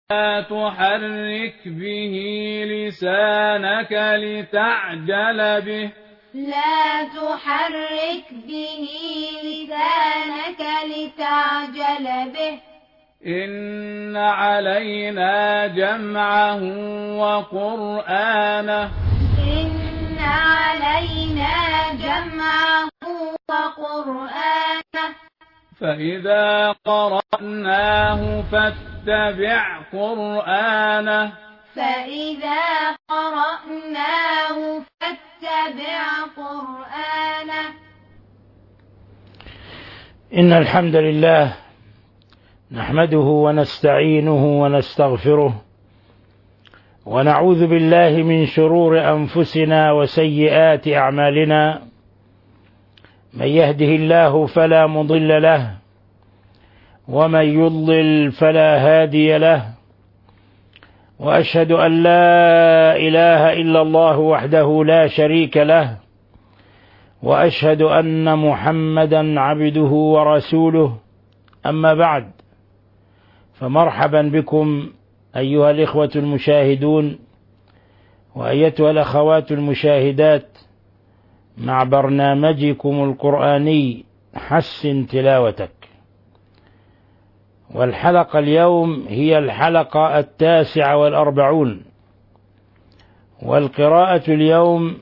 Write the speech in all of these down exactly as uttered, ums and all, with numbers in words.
لا تحرك به لسانك لتعجل به لا تحرك به لسانك لتعجل به إن علينا جمعه وقرآنه إن علينا جمعه وقرآنه فإذا قرأناه فاتبع قرآنه فإذا قرأناه فاتبع قرآنه إن الحمد لله نحمده ونستعينه ونستغفره ونعوذ بالله من شرور أنفسنا وسيئات أعمالنا. من يهده الله فلا مضل له ومن يضلل فلا هادي له، وأشهد أن لا إله إلا الله وحده لا شريك له، وأشهد أن محمدا عبده ورسوله. أما بعد، فمرحبا بكم أيها الإخوة المشاهدون وأيتها الأخوات المشاهدات مع برنامجكم القرآني حسن تلاوتك. والحلقة اليوم هي الحلقة التاسعة والأربعون، والقراءة اليوم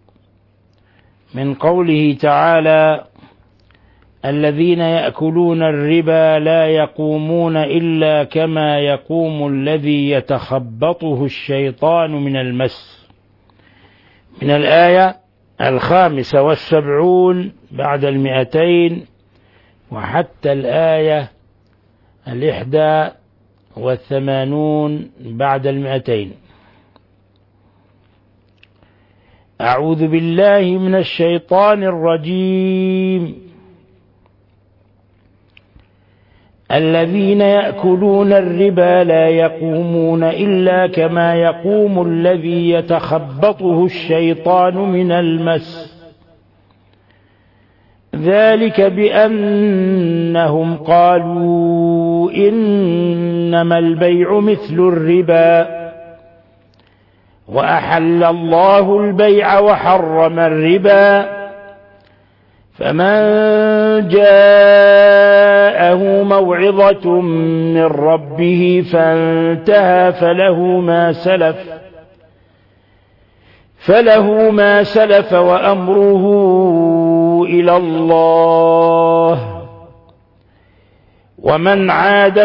من قوله تعالى: الذين يأكلون الربا لا يقومون إلا كما يقوم الذي يتخبطه الشيطان من المس، من الآية الخامسة والسبعون بعد المئتين وحتى الآية الإحدى والثمانون بعد المئتين. أعوذ بالله من الشيطان الرجيم. الذين يأكلون الربا لا يقومون إلا كما يقوم الذي يتخبطه الشيطان من المس، ذلك بأنهم قالوا إنما البيع مثل الربا وأحل الله البيع وحرم الربا، فمن جاءه موعظة من ربه فانتهى فله ما سلف فله ما سلف وأمره إلى الله، ومن عاد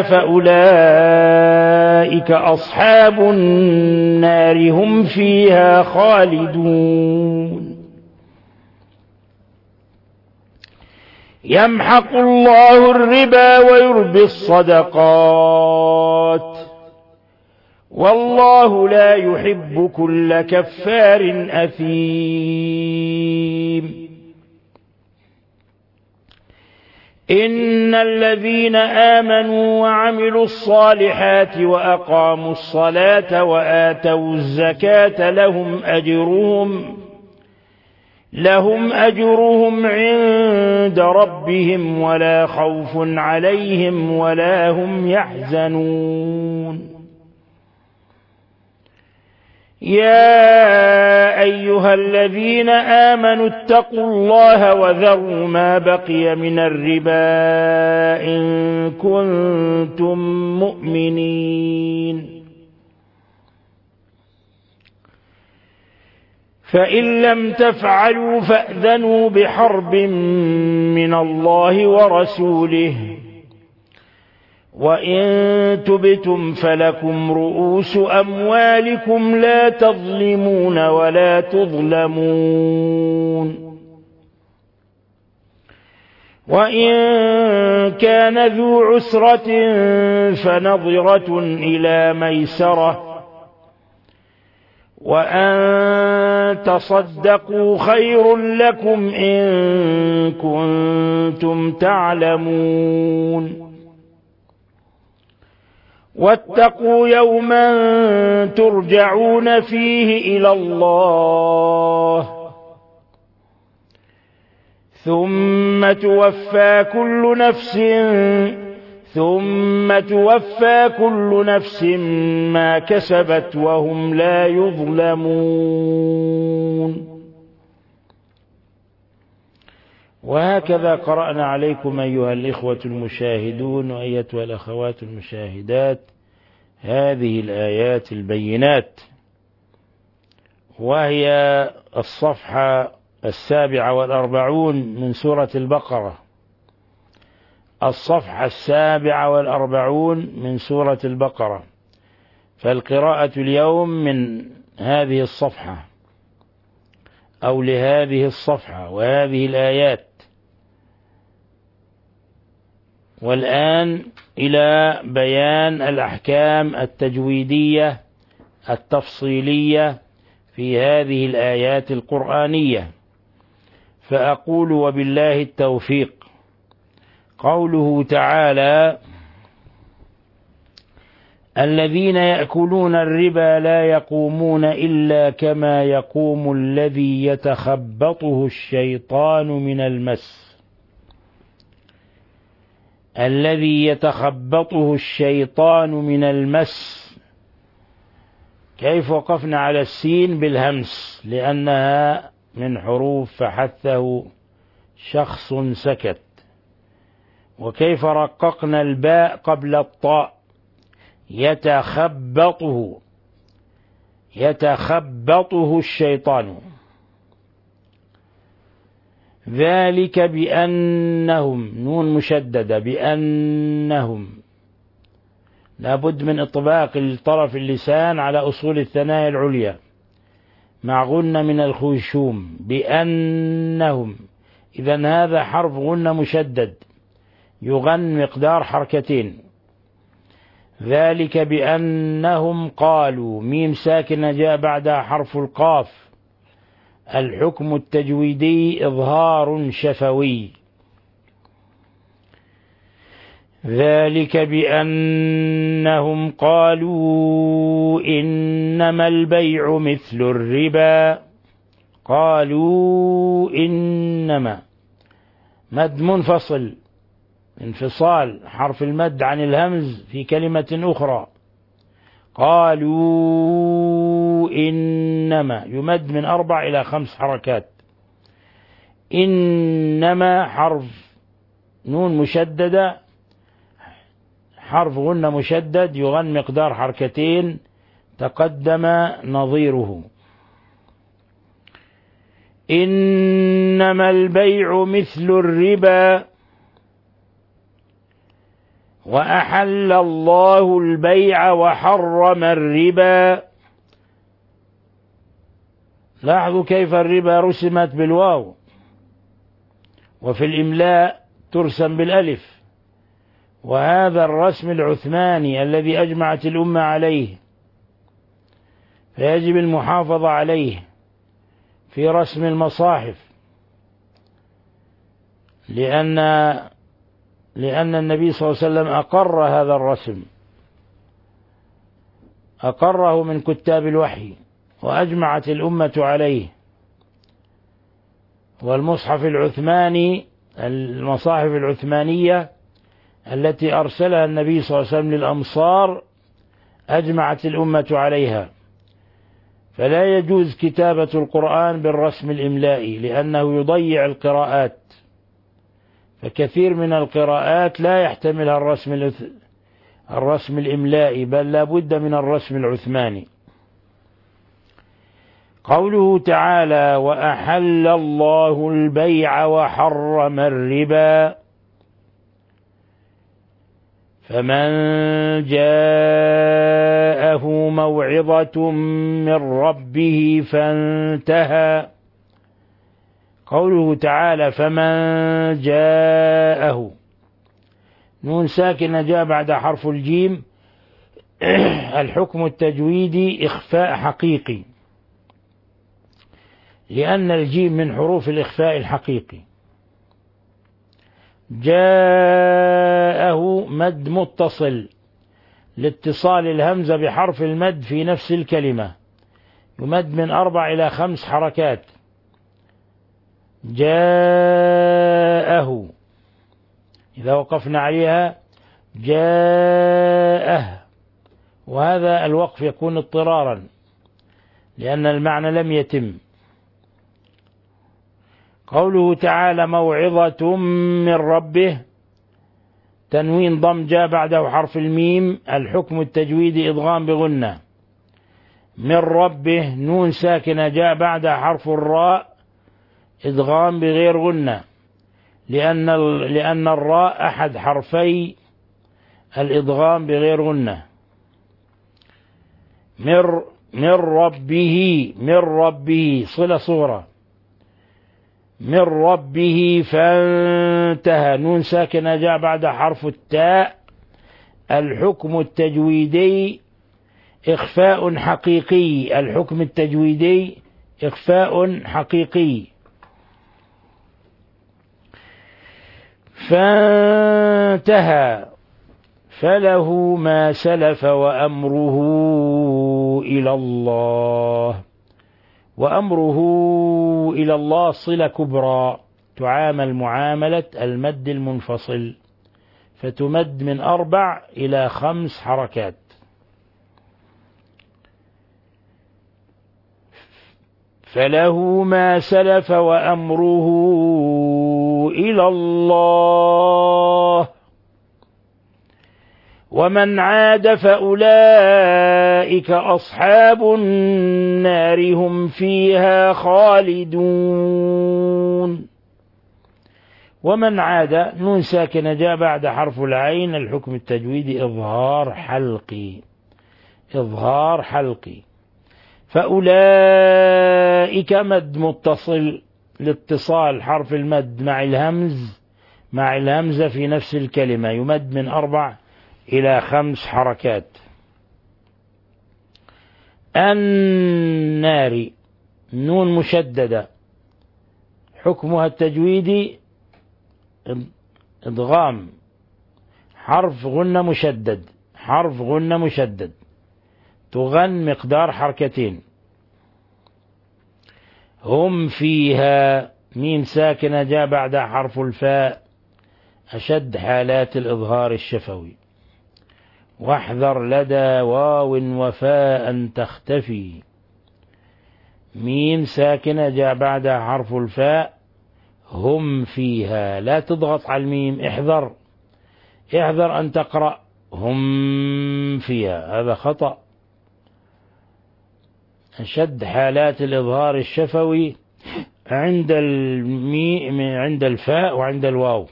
فأولئك أصحاب النار هم فيها خالدون. يمحق الله الربا ويربي الصدقات، والله لا يحب كل كفار أثيم. إن الذين آمنوا وعملوا الصالحات وأقاموا الصلاة وآتوا الزكاة لهم أجرهم لهم أجرهم عند ربهم ولا خوف عليهم ولا هم يحزنون. يا أيها الذين آمنوا اتقوا الله وذروا ما بقي من الربا إن كنتم مؤمنين، فإن لم تفعلوا فأذنوا بحرب من الله ورسوله، وإن تبتم فلكم رؤوس أموالكم لا تظلمون ولا تظلمون. وإن كان ذو عسرة فنظرة إلى ميسرة، وأن تصدقوا خير لكم إن كنتم تعلمون. واتقوا يوما ترجعون فيه إلى الله ثم توفى كل نفس ثم توفى كل نفس ما كسبت وهم لا يظلمون. وهكذا قرأنا عليكم أيها الإخوة المشاهدون وأيتها الأخوات المشاهدات هذه الآيات البينات، وهي الصفحة السابعة والأربعون من سورة البقرة، الصفحة السابعة والأربعون من سورة البقرة. فالقراءة اليوم من هذه الصفحة أو لهذه الصفحة وهذه الآيات. والآن إلى بيان الأحكام التجويدية التفصيلية في هذه الآيات القرآنية. فأقول وبالله التوفيق. قوله تعالى: الذين يأكلون الربا لا يقومون إلا كما يقوم الذي يتخبطه الشيطان من المس. الذي يتخبطه الشيطان من المس. كيف وقفنا على السين بالهمس لأنها من حروف فحثه شخص سكت. وكيف رققنا الباء قبل الطاء؟ يتخبطه يتخبطه الشيطان. ذلك بأنهم، نون مشددة، بأنهم لابد من إطباق الطرف اللسان على أصول الثنايا العليا مع غنة من الخيشوم. بأنهم، إذن هذا حرف غنة مشدد يغن مقدار حركتين. ذلك بأنهم قالوا، ميم ساكنة جاء بعدها حرف القاف. الحكم التجويدي إظهار شفوي. ذلك بأنهم قالوا إنما البيع مثل الربا. قالوا إنما، مد منفصل، انفصال حرف المد عن الهمز في كلمة أخرى. قالوا إنما يمد من أربع إلى خمس حركات. إنما حرف نون مشددة، حرف غنة مشدد يغن مقدار حركتين تقدم نظيره. إنما البيع مثل الربا وأحل الله البيع وحرم الربا. لاحظوا كيف الربا رسمت بالواو، وفي الإملاء ترسم بالألف. وهذا الرسم العثماني الذي أجمعت الأمة عليه، فيجب المحافظة عليه في رسم المصاحف، لأن لأن النبي صلى الله عليه وسلم أقر هذا الرسم، أقره من كتاب الوحي وأجمعت الأمة عليه. والمصحف العثماني، المصاحف العثمانية التي أرسلها النبي صلى الله عليه وسلم للأمصار أجمعت الأمة عليها. فلا يجوز كتابة القرآن بالرسم الإملائي لأنه يضيع القراءات، فكثير من القراءات لا يحتملها الرسم الرسم الإملائي، بل لا بد من الرسم العثماني. قوله تعالى: وأحل الله البيع وحرم الربا. فمن جاءه موعظة من ربه فانتهى. قوله تعالى: فمن جاءه، نون ساكنة جاء بعد حرف الجيم. الحكم التجويدي إخفاء حقيقي، لأن الجيم من حروف الإخفاء الحقيقي. جاءه مد متصل لاتصال الهمزة بحرف المد في نفس الكلمة، يمد من أربع إلى خمس حركات. جاءه إذا وقفنا عليها جاءه، وهذا الوقف يكون اضطرارا لأن المعنى لم يتم. قوله تعالى موعظة من ربه، تنوين ضم جاء بعده حرف الميم، الحكم التجويدي إضغام بغنة. من ربه نون ساكنة جاء بعدها حرف الراء، إضغام بغير غنة، لأن لأن الراء أحد حرفي الإضغام بغير غنة. من من ربه، من ربه صلة صغرى، من ربه فانتهى نون ساكنة جاء بعد حرف التاء، الحكم التجويدي إخفاء حقيقي، الحكم التجويدي إخفاء حقيقي. فانتهى فله ما سلف وأمره إلى الله، وأمره إلى الله صلة كبرى تعامل معاملة المد المنفصل، فتمد من أربع إلى خمس حركات. فله ما سلف وأمره إلى الله ومن عاد فأولئك أصحاب النار هم فيها خالدون. ومن عاد نون ساكنة جاء بعد حرف العين، الحكم التجويدي إظهار حلقي، إظهار حلقي. فأولئك مد متصل لاتصال حرف المد مع الهمز مع الهمزة في نفس الكلمة، يمد من أربع إلى خمس حركات. النار نون مشددة، حكمها التجويدي إدغام حرف غنة مشدد، حرف غنة مشدد تغن مقدار حركتين. هم فيها ميم ساكنة جاء بعدها حرف الفاء، أشد حالات الإظهار الشفوي. واحذر لدى واو وفاء تختفي، ميم ساكنة جاء بعدها حرف الفاء. هم فيها لا تضغط على الميم، احذر احذر أن تقرأ هم فيها، هذا خطأ. أشد حالات الإظهار الشفوي عند الميم عند الفاء وعند الواو.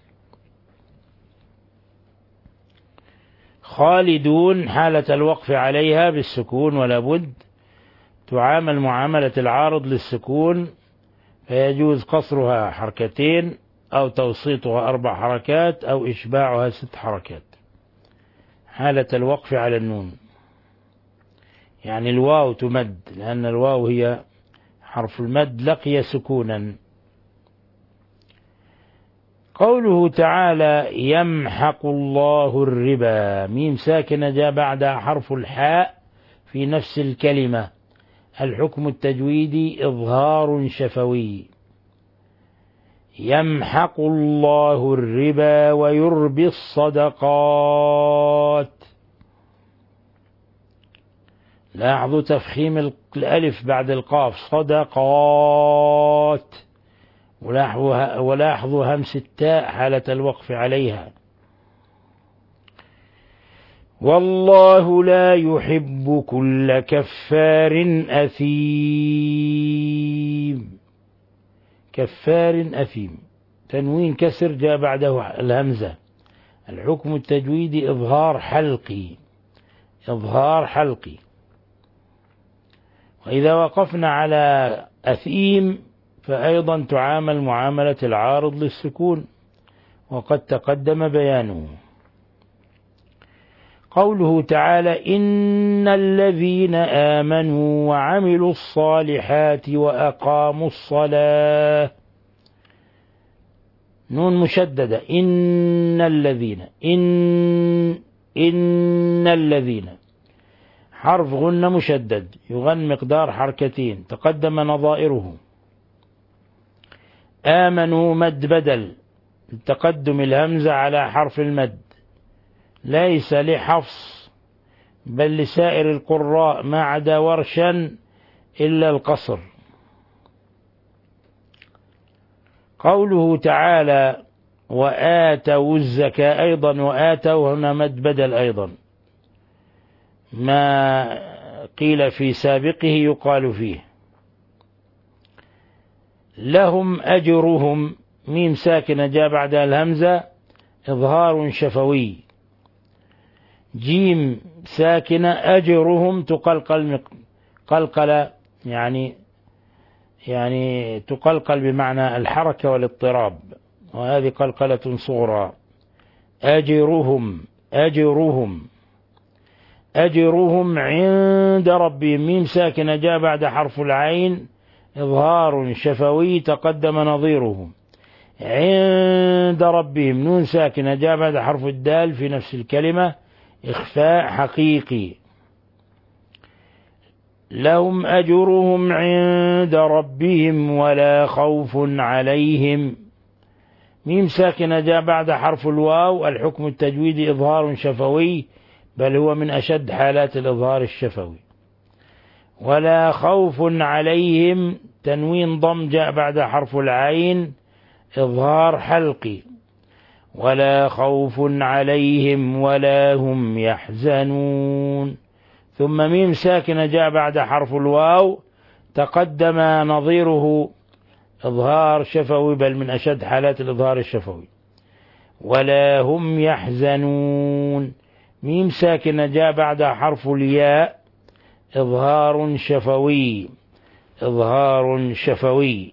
خالدون حالة الوقف عليها بالسكون ولا بد، تعامل معاملة العارض للسكون، فيجوز قصرها حركتين أو توسيطها أربع حركات أو إشباعها ست حركات حالة الوقف على النون. يعني الواو تمد لأن الواو هي حرف المد لقي سكونا. قوله تعالى يمحق الله الربا، ميم ساكنة جاء بعدها حرف الحاء في نفس الكلمة، الحكم التجويدي إظهار شفوي. يمحق الله الربا ويربي الصدقات. لاحظوا تفخيم الألف بعد القاف، صدقات. ولاحظوا همس التاء حالة الوقف عليها. والله لا يحب كل كفار أثيم، كفار أثيم تنوين كسر جاء بعده الهمزة، الحكم التجويدي إظهار حلقي، إظهار حلقي. وإذا وقفنا على أثيم فأيضا تعامل معاملة العارض للسكون، وقد تقدم بيانه. قوله تعالى إن الذين آمنوا وعملوا الصالحات وأقاموا الصلاة، نون مشددة، إن الذين، إن إن الذين حرف غنة مشدد يغن مقدار حركتين تقدم نظائره. آمنوا مد بدل، تقدم الهمزة على حرف المد، ليس لحفص بل لسائر القراء ما عدا ورشا إلا القصر. قوله تعالى وآتوا الزكاة أيضا، وآتوا هنا مد بدل أيضا، ما قيل في سابقه يقال فيه. لهم أجرهم، ميم ساكنة جاء بعدها الهمزة إظهار شفوي، جيم ساكنة أجرهم تقلقل قلقل، يعني يعني تقلقل بمعنى الحركة والاضطراب، وهذه قلقلة صغرى. أجرهم أجرهم أجرهم عند ربهم، ميم ساكنة جاء بعد حرف العين إظهار شفوي تقدم نظيره. عند ربهم نون ساكنة جاء بعد حرف الدال في نفس الكلمة إخفاء حقيقي. لهم أجرهم عند ربهم ولا خوف عليهم، ميم ساكنة جاء بعد حرف الواو الحكم التجويدي إظهار شفوي، بل هو من أشد حالات الإظهار الشفوي. ولا خوف عليهم تنوين ضم جاء بعد حرف العين إظهار حلقي. ولا خوف عليهم ولا هم يحزنون، ثم ميم ساكنة جاء بعد حرف الواو تقدم نظيره إظهار شفوي، بل من أشد حالات الإظهار الشفوي. ولا هم يحزنون، ميم ساكنة جاء بعد حرف الياء إظهار شفوي إظهار شفوي.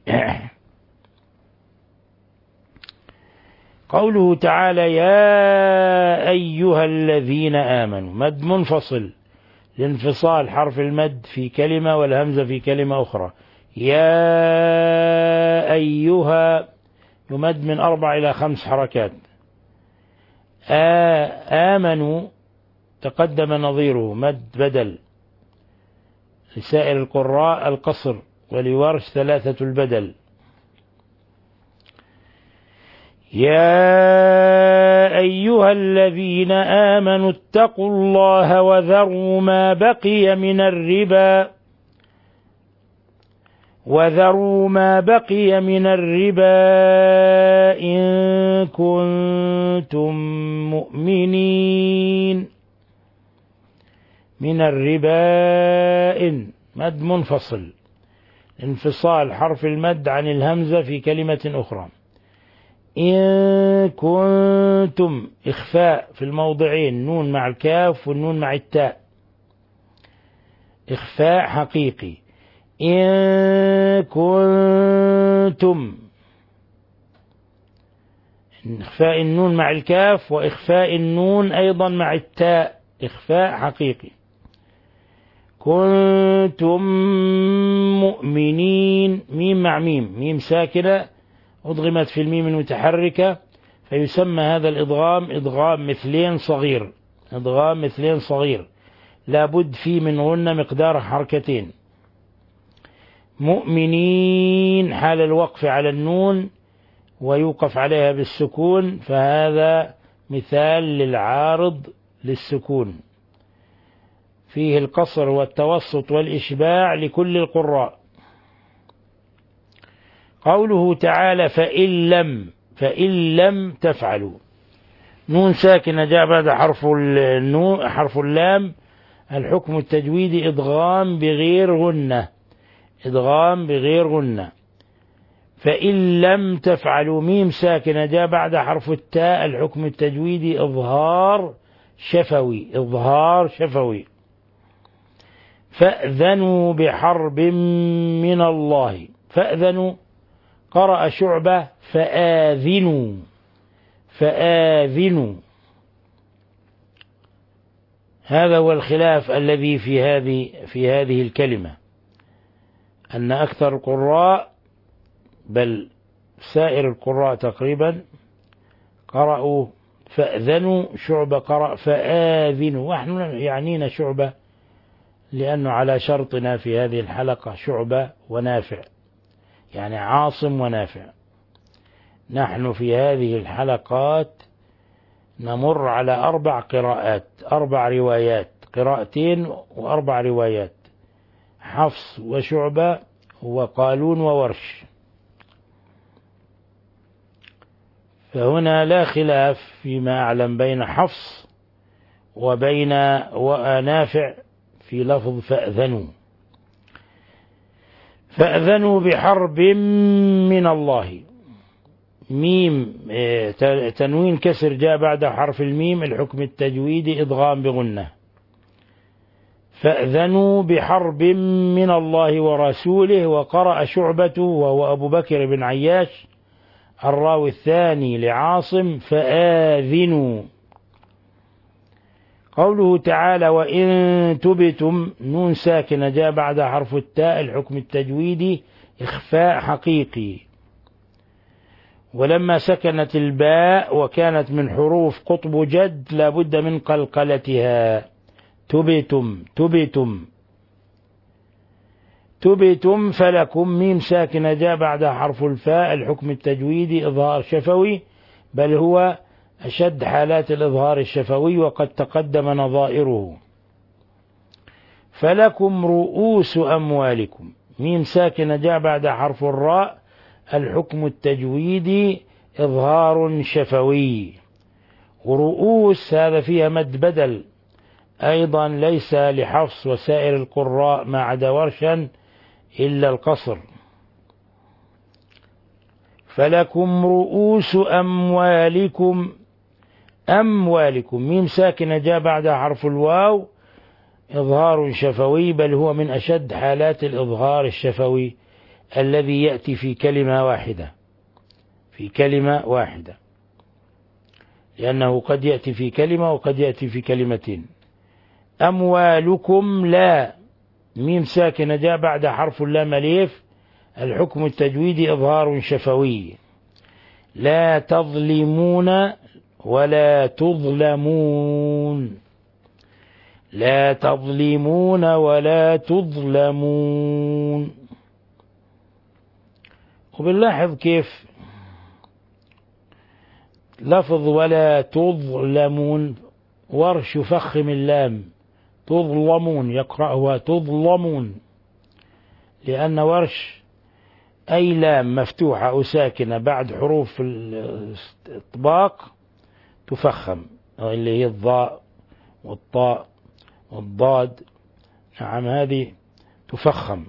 قوله تعالى يا أيها الذين آمنوا، مد منفصل لانفصال حرف المد في كلمة والهمزة في كلمة أخرى. يا أيها يمد من أربع إلى خمس حركات. آمنوا تقدم نظيره مد بدل، لسائر القراء القصر، ولورش ثلاثة البدل. يا أيها الذين آمنوا اتقوا الله وذروا ما بقي من الربا وذروا ما بقي من الربا إن كنتم مؤمنين. من الربا إن مد منفصل، انفصال حرف المد عن الهمزة في كلمة أخرى. إن كنتم إخفاء في الموضعين، نون مع الكاف والنون مع التاء، إخفاء حقيقي. إن كنتم، إخفاء النون مع الكاف وإخفاء النون أيضا مع التاء، إخفاء حقيقي. كنتم مؤمنين، ميم مع ميم، ميم ساكنة أضغمت في الميم المتحركة، فيسمى هذا الإضغام إضغام مثلين صغير، إضغام مثلين صغير لابد فيه من غنة مقدار حركتين. مؤمنين حال الوقف على النون ويوقف عليها بالسكون، فهذا مثال للعارض للسكون، فيه القصر والتوسط والإشباع لكل القراء. قوله تعالى فإن لم فإن لم تفعلوا، نون ساكنة جاء بعد حرف النون حرف اللام الحكم التجويدي إدغام بغير غنة، إدغام بغير غنة. فإن لم تفعلوا، ميم ساكنة جاء بعد حرف التاء الحكم التجويدي إظهار شفوي، إظهار شفوي. فأذنوا بحرب من الله، فأذنوا قرأ شعبة فآذنوا، فآذنوا. هذا هو الخلاف الذي في هذه في هذه الكلمة، أن أكثر القراء بل سائر القراء تقريبا قرأوا فأذنوا، شعبة قرأ فآذنوا، ونحن يعنينا شعبة لأنه على شرطنا في هذه الحلقة شعبة ونافع، يعني عاصم ونافع. نحن في هذه الحلقات نمر على أربع قراءات، أربع روايات، قراءتين وأربع روايات، حفص وشعبة وقالون وورش. فهنا لا خلاف فيما أعلم بين حفص وبين نافع في لفظ فأذنوا. فأذنوا بحرب من الله، ميم تنوين كسر جاء بعد حرف الميم، الحكم التجويدي إدغام بغنة. فأذنوا بحرب من الله ورسوله. وقرأ شعبة وهو أبو بكر بن عياش الراوي الثاني لعاصم فآذنوا. قوله تعالى وإن تبتم، نون ساكنة جاء بعد حرف التاء، الحكم التجويدي إخفاء حقيقي. ولما سكنت الباء وكانت من حروف قطب جد لابد من قلقلتها. تبتم تبتم تبتم فلكم، ميم ساكنة جاء بعد حرف الفاء، الحكم التجويدي إظهار شفوي، بل هو أشد حالات الإظهار الشفوي وقد تقدم نظائره. فلكم رؤوس أموالكم، ميم ساكنة جاء بعد حرف الراء، الحكم التجويدي إظهار شفوي. ورؤوس هذا فيها مد بدل أيضا ليس لحفص وسائر القراء ما عدا ورشا إلا القصر. فلكم رؤوس أموالكم، أموالكم ميم ساكنة جاء بعد حرف الواو، إظهار شفوي، بل هو من أشد حالات الإظهار الشفوي الذي يأتي في كلمة واحدة، في كلمة واحدة، لأنه قد يأتي في كلمة وقد يأتي في كلمتين. أموالكم لا، ميم ساكنة جاء بعد حرف اللام أليف، الحكم التجويدي إظهار شفوي. لا تظلمون ولا تظلمون، لا تظلمون ولا تظلمون. وبنلاحظ كيف لفظ ولا تظلمون، ورش يفخم اللام، تظلمون يقرأها تظلمون، لأن ورش أي لام مفتوحة أو ساكنة بعد حروف الإطباق تفخم، اللي هي الضاء والطاء والضاد، نعم هذه تفخم.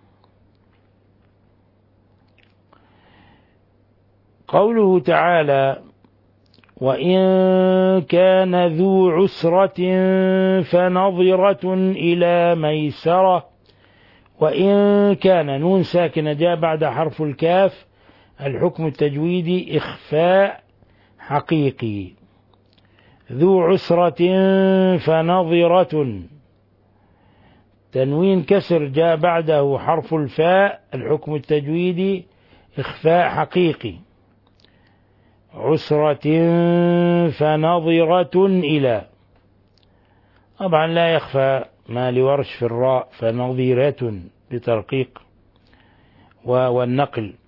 قوله تعالى وإن كان ذو عسرة فنظرة إلى ميسرة. وإن كان، نون ساكنة جاء بعد حرف الكاف، الحكم التجويدي إخفاء حقيقي. ذو عسرة فنظرة، تنوين كسر جاء بعده حرف الفاء، الحكم التجويدي إخفاء حقيقي. عسرة فنظرة إلى، طبعا لا يخفى ما لورش في الراء، فنظيرة بترقيق والنقل.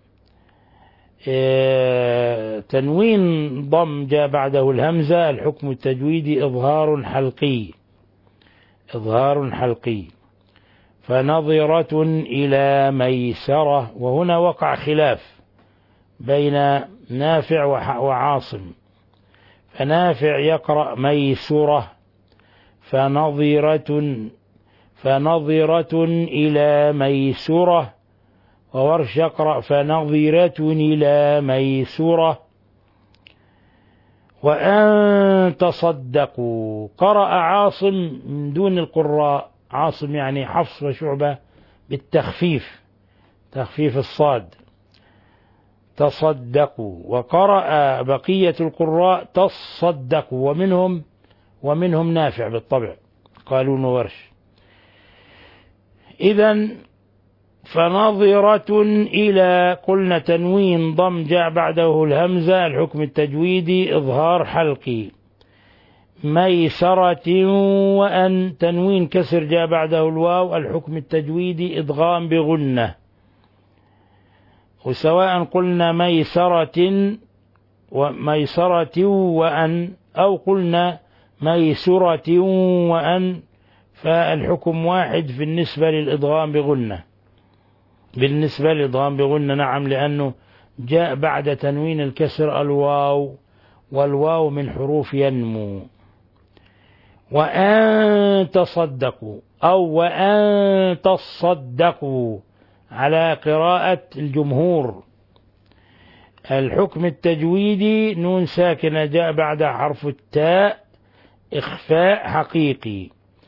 اه تنوين ضم جاء بعده الهمزة، الحكم التجويدي إظهار حلقي، إظهار حلقي. فنظرة إلى ميسرة، وهنا وقع خلاف بين نافع وعاصم، فنافع يقرأ ميسرة، فنظرة فنظرة إلى ميسرة، وورش يقرأ فنظرة إلى ميسرة. وأن تصدقوا، قرأ عاصم من دون القراء، عاصم يعني حفص وشعبة بالتخفيف، تخفيف الصاد، تصدقوا. وقرأ بقية القراء تصدقوا، ومنهم ومنهم نافع بالطبع، قالون وورش. إذن فنظرة إلى، قلنا تنوين ضم جاء بعده الهمزة، الحكم التجويدي إظهار حلقي. ميسرة، وأن تنوين كسر جاء بعده الواو، الحكم التجويدي إدغام بغنة. وسواء قلنا ميسرة وميسرة وأن أو قلنا ميسرة وأن، فالحكم واحد في النسبة للإدغام بغنة، بالنسبة للإدغام بغنة نعم، لأنه جاء بعد تنوين الكسر الواو، والواو من حروف ينمو. وأن تصدقوا أو وأن تصدقوا على قراءة الجمهور. الحكم التجويدي نون ساكنة جاء بعد حرف التاء إخفاء حقيقي.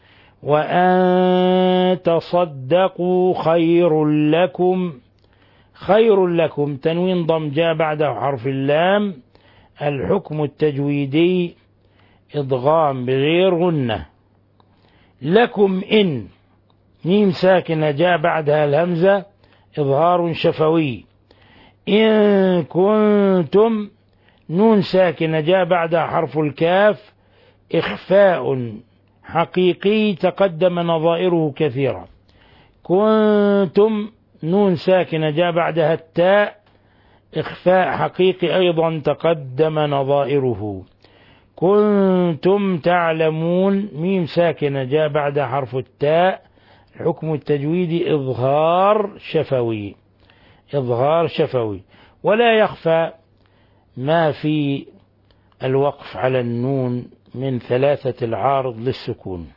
وأن تصدقوا خير لكم، خير لكم تنوين ضم جاء بعد حرف اللام. الحكم التجويدي إضغام بغير غنة. لكم إن ميم ساكنة جاء بعدها الهمزة إظهار شفوي. إن كنتم نون ساكنة جاء بعدها حرف الكاف إخفاء حقيقي تقدم نظائره كثيرا. كنتم نون ساكنة جاء بعدها التاء إخفاء حقيقي أيضا تقدم نظائره. كنتم تعلمون ميم ساكنة جاء بعدها حرف التاء. الحكم التجويدي إظهار شفوي، إظهار شفوي. ولا يخفى ما في الوقف على النون من ثلاثة العارض للسكون.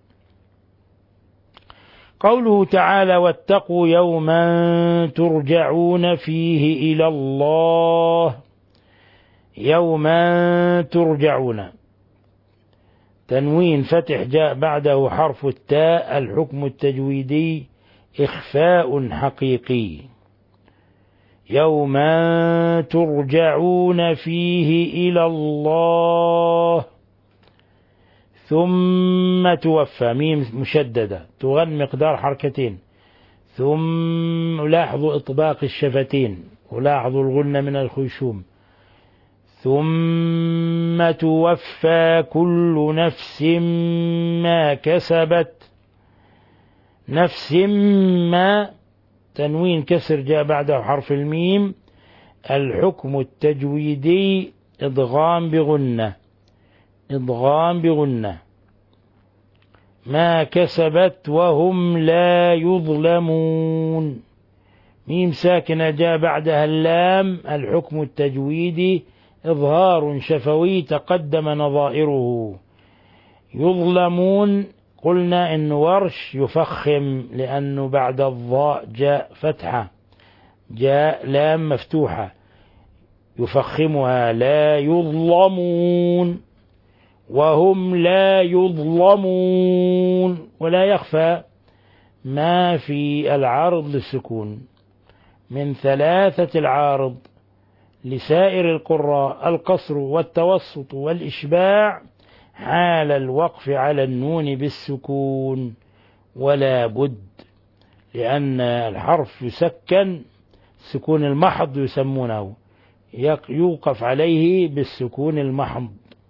قوله تعالى واتقوا يوما ترجعون فيه إلى الله. يوما ترجعون تنوين فتح جاء بعده حرف التاء. الحكم التجويدي إخفاء حقيقي. يوما ترجعون فيه إلى الله. ثم توفى ميم مشددة تغن مقدار حركتين. ثم لاحظوا إطباق الشفتين ولاحظوا الغنة من الخيشوم. ثم توفى كل نفس ما كسبت. نفس ما تنوين كسر جاء بعده حرف الميم. الحكم التجويدي إضغام بغنة، إضغام بغنة. ما كسبت وهم لا يظلمون ميم ساكنة جاء بعدها اللام. الحكم التجويدي إظهار شفوي تقدم نظائره. يظلمون قلنا إن ورش يفخم لأنه بعد الضاء جاء فتحة، جاء لام مفتوحة يفخمها. لا يظلمون وهم لا يظلمون. ولا يخفى ما في العارض للسكون من ثلاثة العارض لسائر القراء القصر والتوسط والإشباع حال الوقف على النون بالسكون. ولا بد لأن الحرف يسكن السكون المحض يسمونه، يوقف عليه بالسكون المحض.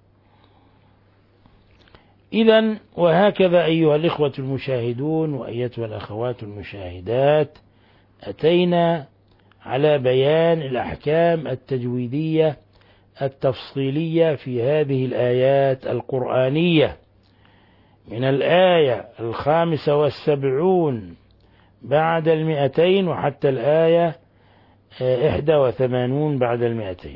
إذن وهكذا أيها الإخوة المشاهدون وأيتها الأخوات المشاهدات أتينا على بيان الأحكام التجويدية التفصيلية في هذه الآيات القرآنية من الآية الخامسة والسبعون بعد المئتين وحتى الآية إحدى وثمانون بعد المئتين،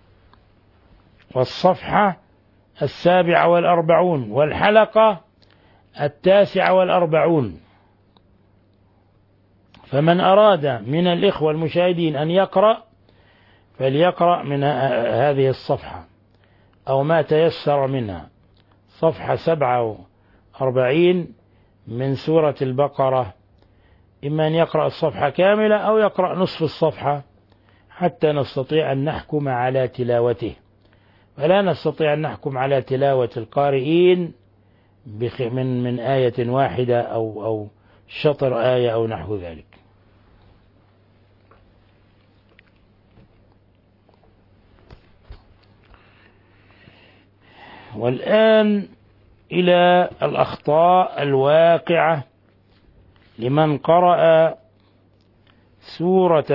والصفحة السابعة والأربعون، والحلقة التاسعة والأربعون. فمن أراد من الإخوة المشاهدين أن يقرأ فليقرأ من هذه الصفحة أو ما تيسر منها، صفحة سبعة وأربعين من سورة البقرة، إما أن يقرأ الصفحة كاملة أو يقرأ نصف الصفحة حتى نستطيع أن نحكم على تلاوته. فلا نستطيع أن نحكم على تلاوة القارئين من من آية واحدة أو أو شطر آية أو نحو ذلك. والآن إلى الأخطاء الواقعة لمن قرأ سورة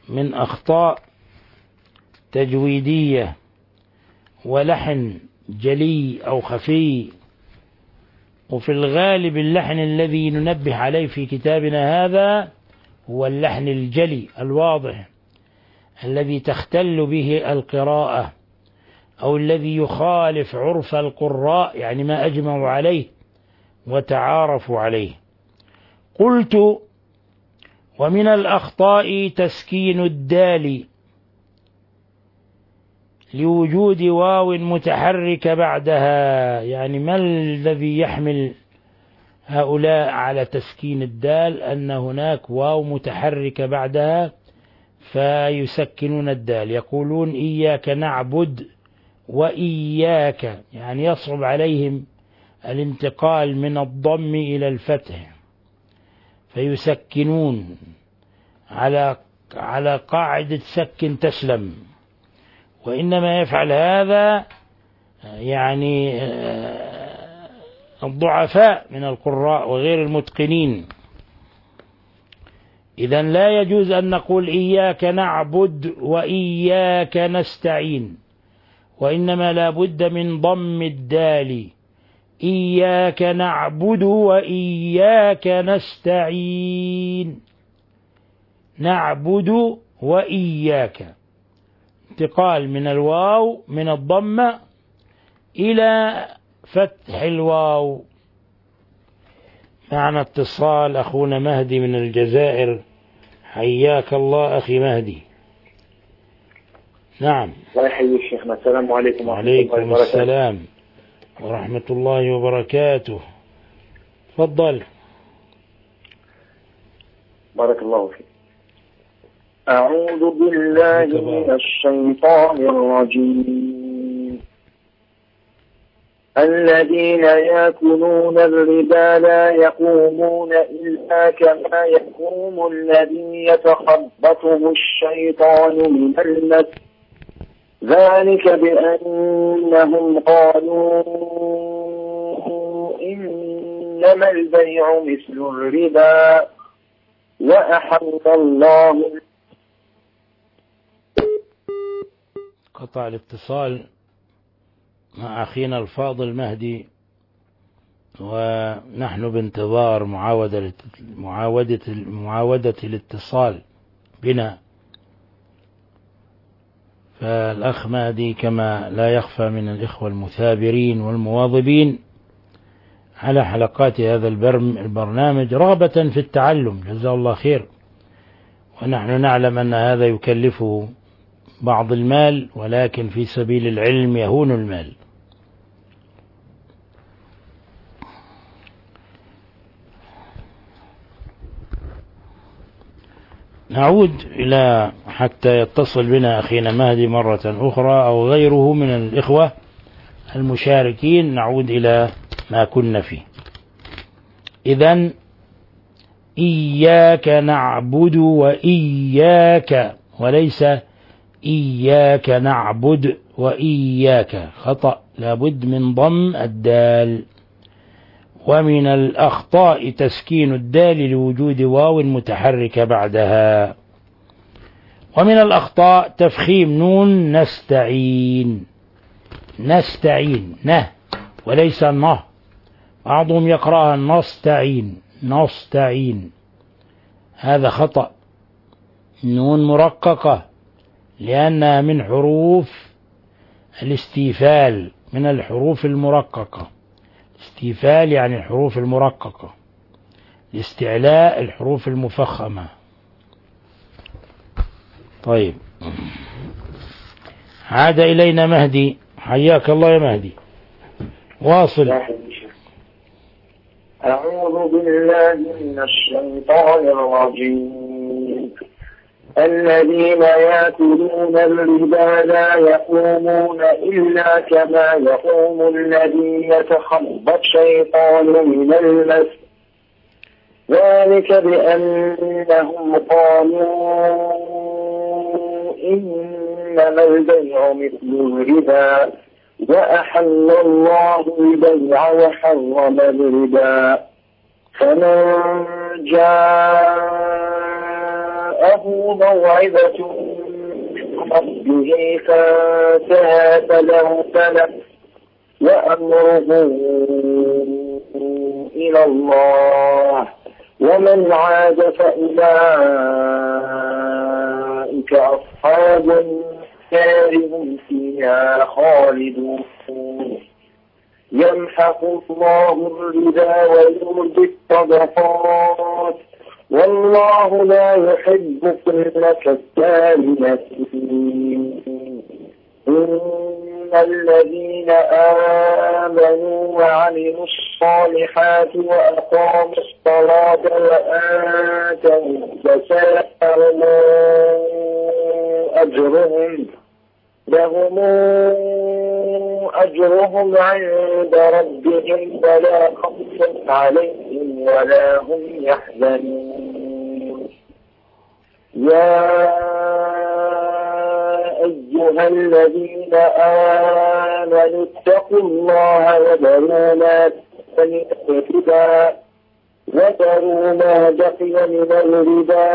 من أخطاء تجويدية ولحن جلي أو خفي، وفي الغالب اللحن الذي ننبه عليه في كتابنا هذا هو اللحن الجلي الواضح الذي تختل به القراءة، أو الذي يخالف عرف القراء، يعني ما أجمعوا عليه وتعارفوا عليه. قلت: ومن الأخطاء تسكين الدال لوجود واو متحرك بعدها. يعني ما الذي يحمل هؤلاء على تسكين الدال؟ أن هناك واو متحرك بعدها فيسكنون الدال، يقولون إياك نعبد وإياك، يعني يصعب عليهم الانتقال من الضم إلى الفتح فيسكنون على على قاعدة سكن تسلم. وإنما يفعل هذا يعني الضعفاء من القراء وغير المتقنين. إذن لا يجوز أن نقول إياك نعبد وإياك نستعين، وإنما لا بد من ضم الدال. إياك نعبد وإياك نستعين، نعبد وإياك، انتقال من الواو من الضمة إلى فتح الواو. معنا اتصال، أخونا مهدي من الجزائر. حياك الله أخي مهدي. نعم. الله يحييك شيخنا. السلام عليكم ورحمة الله وبركاته. وعليكم السلام ورحمة الله وبركاته. تفضل. بارك الله فيك. أعوذ بالله من الشيطان الرجيم. الذين يأكلون الربا لا يقومون إلا كما يقوم الذي يتخبطه الشيطان من المس، ذلك بأنهم قالوا إنما البيع مثل الربا وأحل الله. قطع الاتصال مع أخينا الفاضل مهدي، ونحن بانتظار معاودة معاودة معاودة الاتصال بنا. فالأخ مهدي كما لا يخفى من الإخوة المثابرين والمواظبين على حلقات هذا البرنامج رغبة في التعلم، جزاه الله خير، ونحن نعلم أن هذا يكلفه بعض المال، ولكن في سبيل العلم يهون المال. نعود إلى حتى يتصل بنا أخينا مهدي مرة أخرى أو غيره من الإخوة المشاركين. نعود إلى ما كنا فيه. إذن إياك نعبد وإياك، وليس إياك نعبد وإياك، خطأ، لابد من ضم الدال. ومن الأخطاء تسكين الدال لوجود واو متحرك بعدها. ومن الأخطاء تفخيم نون نستعين، نستعين نه وليس نه، بعضهم يقرأها نستعين نستعين، هذا خطأ. نون مرققة لأنها من حروف الاستيفال، من الحروف المرققة. استيفال يعني الحروف المرققة، الاستعلاء الحروف المفخمة. طيب، عاد إلينا مهدي. حياك الله يا مهدي، واصل. أعوذ بالله من الشيطان الرجيم. الذين يأكلون الربا لا يقومون إلا كما يقوم الذي يتخبط الشيطان من المس، ذلك بأنهم قالوا إنما البيع مثل الربا وأحل الله البيع وحرم الربا. فمن جاء جاءه موعظة من ربه فانتهى فله سلف وأمره إلى الله ومن عاد فأولئك أصحاب النار هم فيها خالدون يمحق الله الربا ويربي الصدقات والله لا يحب كل كفار أثيم إن الذين آمنوا وعملوا الصالحات وأقاموا الصلاة وآتوا الزكاة أجرهم لهم أجرهم عند ربهم ولا خوف عليهم ولا هم يحزنون يا أيها الذين آمنوا اتقوا الله وذروا ما بقي الربا وذروا ما بقي من الربا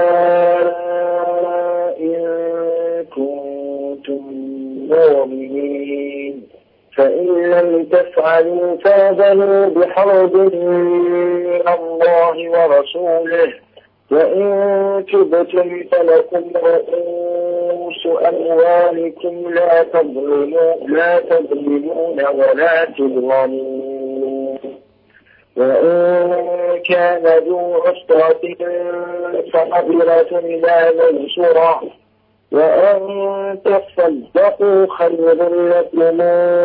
إن كنتم مؤمنين فإن لم تفعلوا فاذنوا بحرب من الله ورسوله وإن تبتم فلكم رؤوس أموالكم لا تظلمون لا تظلمون ولا تظلمون وإن كان ذو عسرة فنظرة إلى ميسرة وأن تصدقوا خير لكم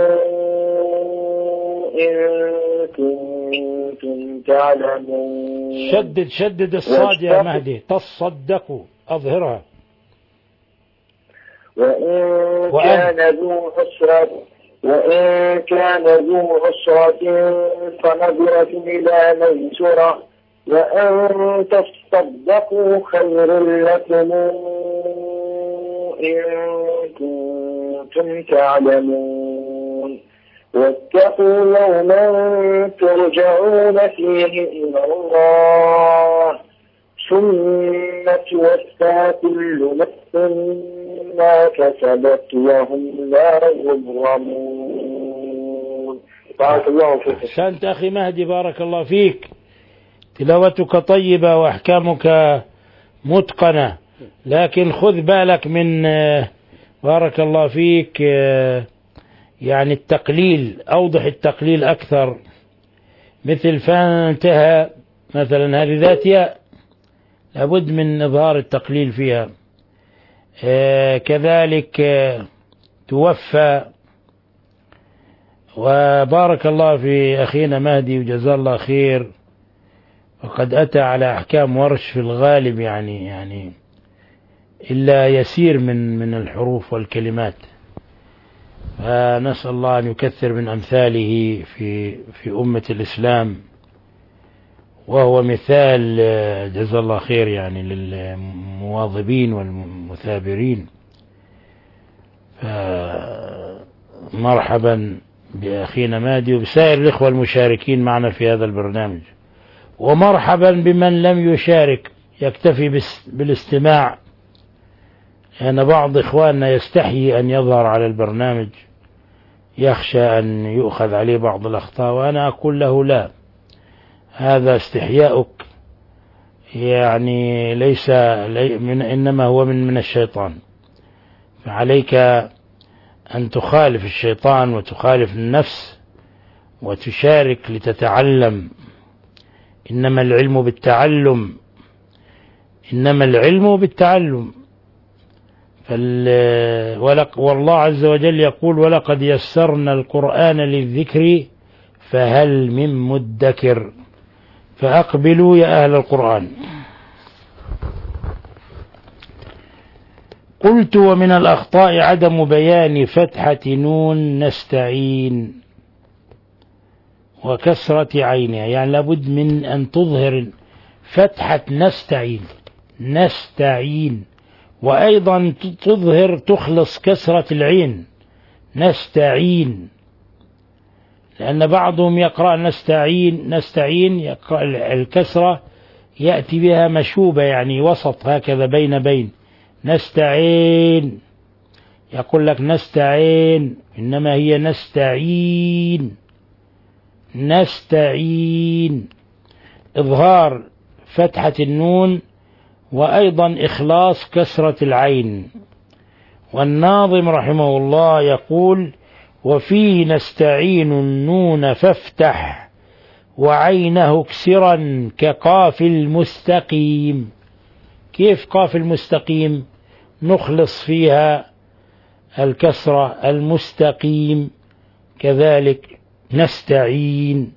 إن كنتم تعلمون. شدد شدد الصاد يا مهدي. تصدقوا أظهرها. وإن كان ذو عسرة وإن كان ذو عسرة فنظرة إلى ميسرة وأن تصدقوا خير لكم إن كنتم تعلمون واتقوا يوما ترجعون فيه إلى الله ثم توفى كل نفس ما كسبت وهم لا يظلمون. بارك الله فيك. أحسنت أخي مهدي بارك الله فيك. تلاوتك طيبة وأحكامك متقنة لكن خذ بالك من بارك الله فيك يعني التقليل أوضح التقليل أكثر مثل فانتهى مثلا هذه ذات ياء لابد من إظهار التقليل فيها كذلك توفى. وبارك الله في أخينا مهدي وجزاه الله خير وقد أتى على أحكام ورش في الغالب يعني يعني إلا يسير من من الحروف والكلمات فنسأل الله أن يكثر من أمثاله في في أمة الإسلام وهو مثال جزاه الله خير يعني للمواظبين والمثابرين. مرحبا بأخينا مهدي وبسائر الإخوة المشاركين معنا في هذا البرنامج ومرحبا بمن لم يشارك يكتفي بالاستماع لأن يعني بعض إخواننا يستحيي أن يظهر على البرنامج يخشى أن يؤخذ عليه بعض الأخطاء وأنا أقول له لا هذا استحياؤك يعني ليس من إنما هو من من الشيطان فعليك أن تخالف الشيطان وتخالف النفس وتشارك لتتعلم إنما العلم بالتعلم إنما العلم بالتعلم والله عز وجل يقول ولقد يسرنا القرآن للذكر فهل من مدكر فأقبلوا يا أهل القرآن. قلت ومن الأخطاء عدم بيان فتحة نون نستعين وكسرة عينها يعني لابد من أن تظهر فتحة نستعين نستعين وأيضا تظهر تخلص كسرة العين نستعين لأن بعضهم يقرأ نستعين نستعين يقرأ الكسرة يأتي بها مشوبة يعني وسط هكذا بين بين. نستعين يقول لك نستعين، إنما هي نستعين. نستعين إظهار فتحة النون وأيضا إخلاص كسرة العين. والناظم رحمه الله يقول: وفي نستعين النون فافتح وعينه اكسرا كقاف المستقيم. كيف قاف المستقيم؟ نخلص فيها الكسرة المستقيم كذلك نستعين.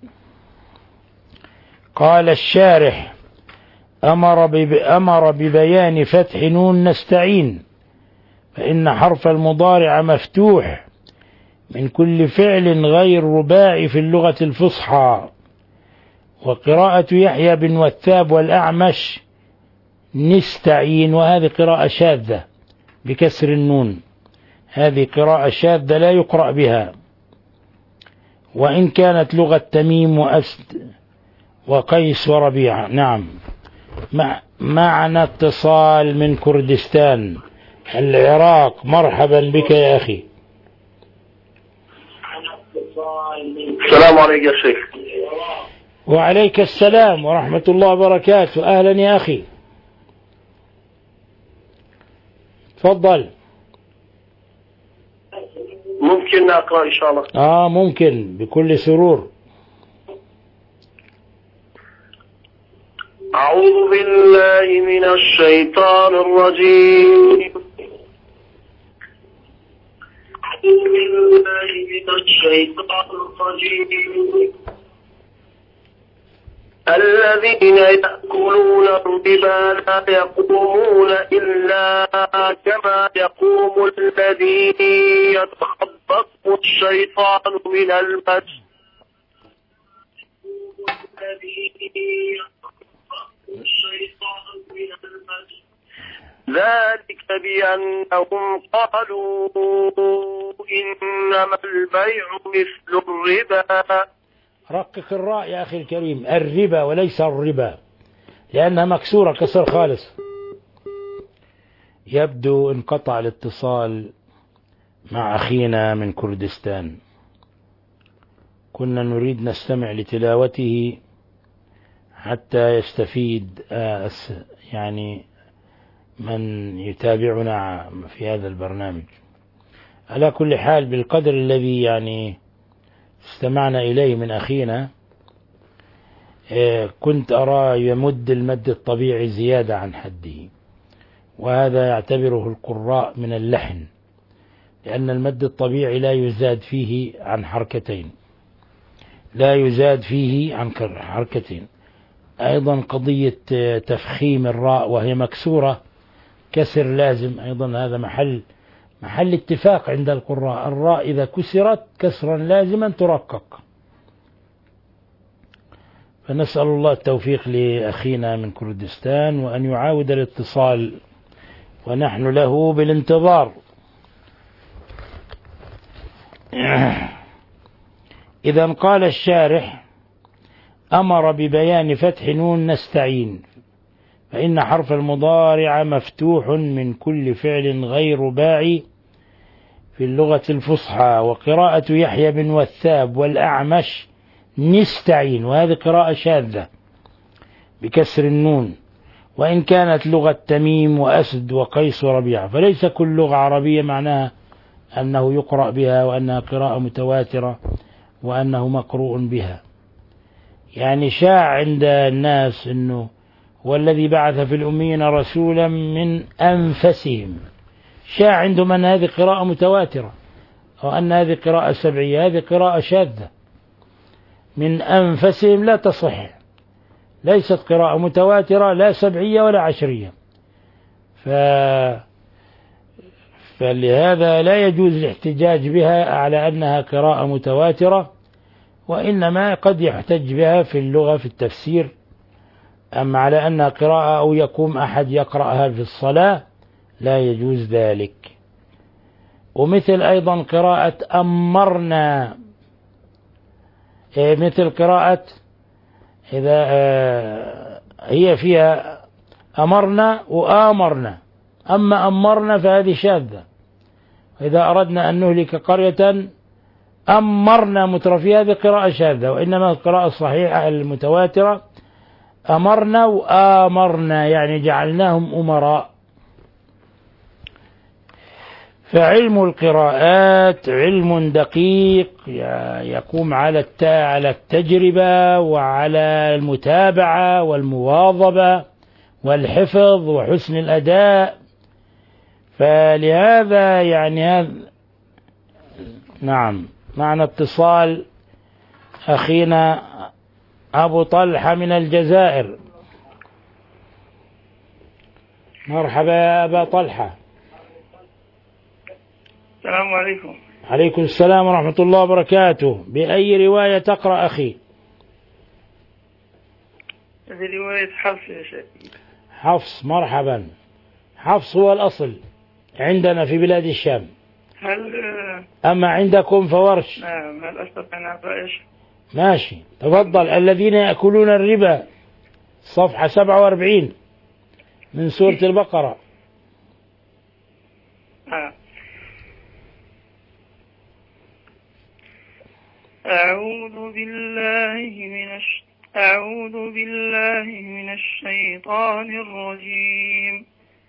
قال الشارح: أمر, بب... أمر ببيان فتح نون نستعين، فإن حرف المضارع مفتوح من كل فعل غير رباعي في اللغة الفصحى. وقراءة يحيى بن وثاب والأعمش نستعين، وهذه قراءة شاذة بكسر النون، هذه قراءة شاذة لا يقرأ بها، وإن كانت لغة تميم وأسد وقيس وربيعة. نعم. مع معنا اتصال من كردستان العراق. مرحبا بك يا أخي. السلام عليكم يا شيخ. وعليك السلام ورحمة الله وبركاته. أهلا يا أخي، تفضل. ممكن أقرأ إن شاء الله؟ آه ممكن بكل سرور. أعوذ بالله من الشيطان الرجيم. أعوذ بالله من الشيطان الرجيم. الذين يأكلون الربا لا يقومون إلا كما يقوم الذي يتخبطه الشيطان من المس. ذلك بأنهم قالوا إنما البيع مثل الربا. رقق الراء يا أخي الكريم، الربا وليس الربا، لأنها مكسورة كسر خالص. يبدو انقطع الاتصال مع أخينا من كردستان، كنا نريد نستمع لتلاوته حتى يستفيد يعني من يتابعنا في هذا البرنامج. على كل حال، بالقدر الذي يعني استمعنا إليه من أخينا، كنت أرى يمد المد الطبيعي زيادة عن حده، وهذا يعتبره القراء من اللحن، لأن المد الطبيعي لا يزاد فيه عن حركتين، لا يزاد فيه عن حركتين. أيضا قضية تفخيم الراء وهي مكسورة كسر لازم، أيضا هذا محل محل اتفاق عند القراء. الراء إذا كسرت كسرا لازما ترقق. فنسأل الله التوفيق لأخينا من كردستان، وأن يعاود الاتصال، ونحن له بالانتظار. إذا قال الشارح: أمر ببيان فتح نون نستعين، فإن حرف المضارع مفتوح من كل فعل غير رباعي في اللغة الفصحى. وقراءة يحيى بن وثاب والأعمش نستعين، وهذه قراءة شاذة بكسر النون، وإن كانت لغة تميم وأسد وقيس وربيعة. فليس كل لغة عربية معناها أنه يقرأ بها وأنها قراءة متواترة وأنه مقروء بها. يعني شاع عند الناس أنه هو الذي بعث في الأميين رسولا من أنفسهم، شاع عندهم أن هذه قراءة متواترة أو أن هذه قراءة سبعية. هذه قراءة شاذة، من أنفسهم لا تصح، ليست قراءة متواترة لا سبعية ولا عشرية. ف... فلهذا لا يجوز الاحتجاج بها على أنها قراءة متواترة، وإنما قد يحتج بها في اللغة في التفسير. أما على أنها قراءة أو يقوم أحد يقرأها في الصلاة لا يجوز ذلك. ومثل أيضا قراءة أمرنا، مثل قراءة إذا هي فيها أمرنا وآمرنا، أما أمرنا فهذه شاذة. إذا أردنا أن نهلك قرية أمرنا مترفيها، هذه قراءة شاذة، وإنما القراءة الصحيحة المتواترة أمرنا وآمرنا، يعني جعلناهم أمراء. فعلم القراءات علم دقيق يقوم على على التجربة وعلى المتابعة والمواظبة والحفظ وحسن الأداء. فلهذا يعني هذا نعم. معنا اتصال أخينا أبو طلحة من الجزائر. مرحبا يا أبا طلحة. السلام عليكم. عليكم السلام ورحمة الله وبركاته. بأي رواية تقرأ أخي؟ هذه رواية حفص يا شيخ. حفص، مرحبا. حفص هو الأصل عندنا في بلاد الشام. هل أما عندكم فورش. نعم. هل أستطيع أن أقرأ إيش؟ ماشي، تفضل. الذين يأكلون الربا، صفحة سبعة وأربعين من سورة البقرة. آه. أعوذ بالله من الش... أعوذ بالله من الشيطان الرجيم.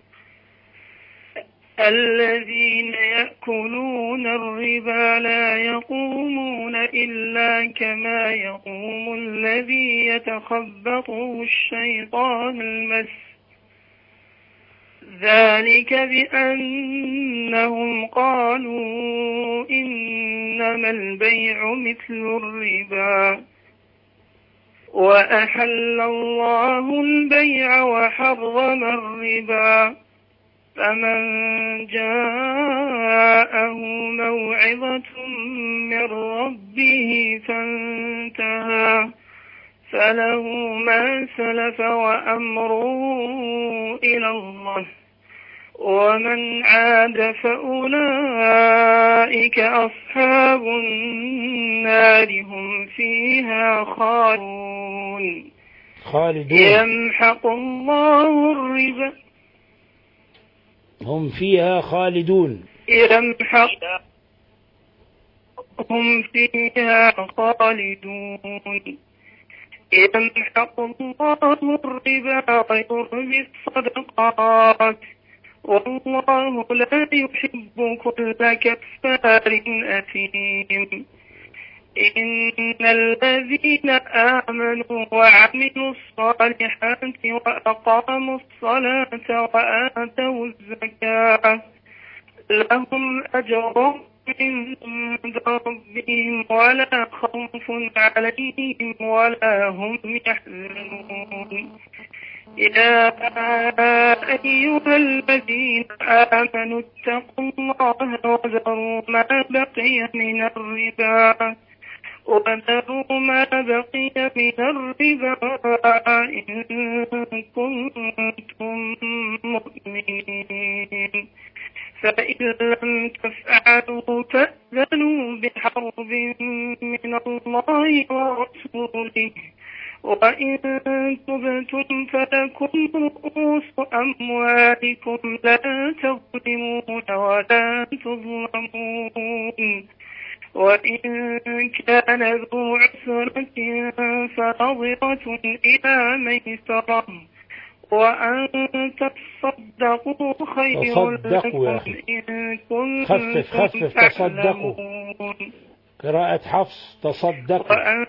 الذين يأكلون الربا لا يقومون إلا كما يقوم الذي يتخبطه الشيطان المس، ذلك بأنهم قالوا إنما البيع مثل الربا وأحل الله البيع وحرم الربا، فمن جاءه موعظة من ربه فانتهى فله ما سلف وأمره إلى الله، ومن عاد فأولئك أصحاب النار هم فيها خالدون. خالدون. يمحق الله الربا. هم فيها خالدون. يمحق هم فيها خالدون. يمحق الله الربا ويربي الصدقات، والله لا يحب كل كفار أثيم. إن الذين آمنوا وعملوا الصالحات وأقاموا الصلاة وآتوا الزكاة لهم أجر عند ربهم ولا خوف عليهم ولا هم يحزنون. يا أيها الذين آمنوا اتقوا الله وذروا ما بقي من الربا وذروا ما بقي من الربا إن كنتم مؤمنين، فإن لم تفعلوا فأذنوا بحرب من الله ورسوله، وإن تبتم فلكم رؤوس أموالكم لا تظلمون ولا تظلمون، وإن كان ذو عسرة فنظرة إلى ميسرة، وأن تصدقوا خير لكم إن كنتم خفف خفف تصدقوا. قراءة حفص تصدقوا. وأن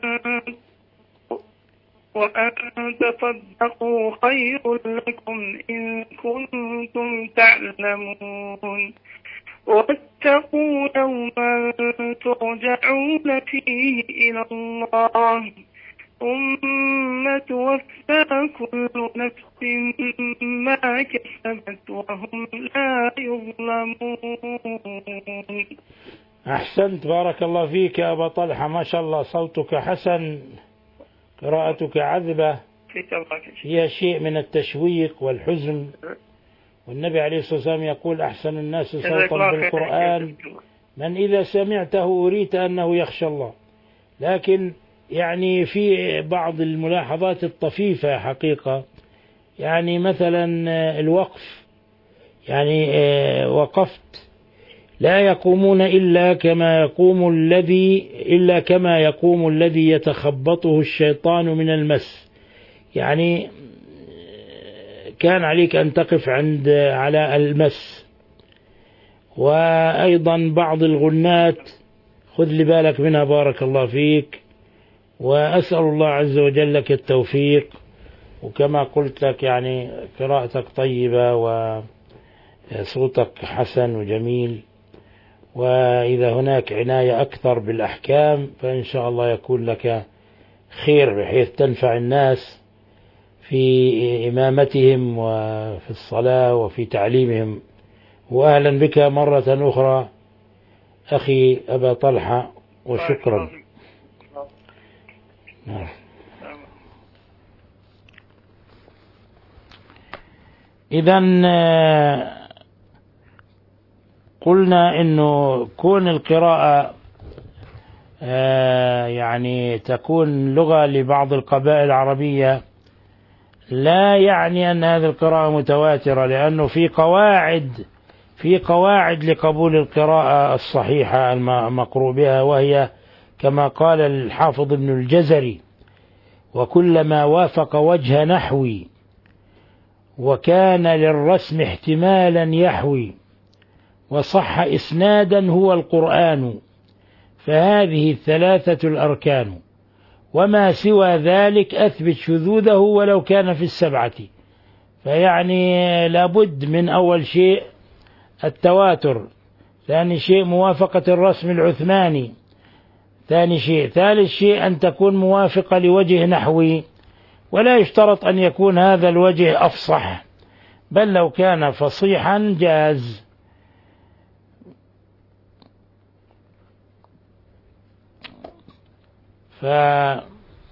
وأن تصدقوا خير لكم إن كنتم تعلمون، واتقوا يوما ترجعون فيه إلى الله ثم توفى كل نفس ما كسبت وهم لا يظلمون. أحسنت، بارك الله فيك يا أبا طلحة، ما شاء الله صوتك حسن، قراءتك عذبة، فيها شيء من التشويق والحزن، والنبي عليه الصلاة والسلام يقول أحسن الناس صوتا بالقرآن من إذا سمعته أريت أنه يخشى الله. لكن يعني في بعض الملاحظات الطفيفة حقيقة، يعني مثلا الوقف، يعني وقفت لا يقومون إلا كما يقوم الذي إلا كما يقوم الذي يتخبطه الشيطان من المس، يعني كان عليك أن تقف عند على المس. وأيضا بعض الغنات خذ لي بالك منها بارك الله فيك، وأسأل الله عز وجل لك التوفيق. وكما قلت لك يعني قراءتك طيبة وصوتك حسن وجميل، وإذا هناك عناية أكثر بالأحكام فإن شاء الله يكون لك خير بحيث تنفع الناس في إمامتهم وفي الصلاة وفي تعليمهم. وأهلا بك مرة أخرى أخي أبا طلحة، وشكرا. إذن قلنا إنه كون القراءة يعني تكون لغة لبعض القبائل العربية لا يعني أن هذه القراءة متواترة، لأنه في قواعد في قواعد لقبول القراءة الصحيحة المقروء بها، وهي كما قال الحافظ ابن الجزري: وكلما وافق وجه نحوي وكان للرسم احتمالا يحوي وصح إسنادا هو القرآن، فهذه الثلاثة الأركان، وما سوى ذلك أثبت شذوذه ولو كان في السبعة. فيعني لابد من أول شيء التواتر، ثاني شيء موافقة الرسم العثماني، ثاني شيء ثالث شيء أن تكون موافقة لوجه نحوي، ولا يشترط أن يكون هذا الوجه أفصح، بل لو كان فصيحا جاز. فنسأل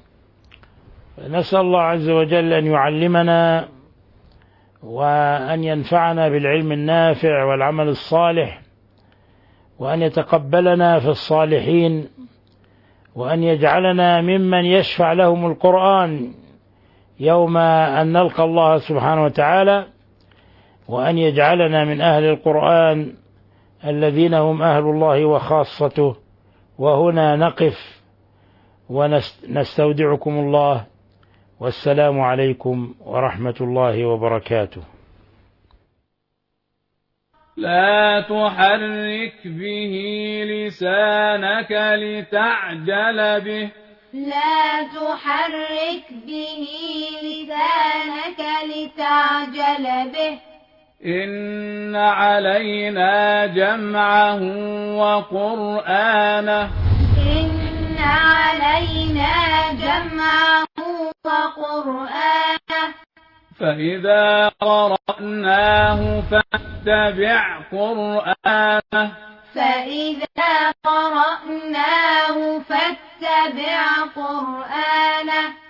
الله عز وجل أن يعلمنا وأن ينفعنا بالعلم النافع والعمل الصالح، وأن يتقبلنا في الصالحين، وأن يجعلنا ممن يشفع لهم القرآن يوم أن نلقى الله سبحانه وتعالى، وأن يجعلنا من أهل القرآن الذين هم أهل الله وخاصته. وهنا نقف ونستودعكم الله، والسلام عليكم ورحمة الله وبركاته. لا تحرك به لسانك لتعجل به لا تحرك به لسانك لتعجل به إن علينا جمعه وقرآنه إن علينا جمعه وقرآنه فإذا قرأناه فاتبع قرآنه فإذا قرأناه فاتبع قرآنه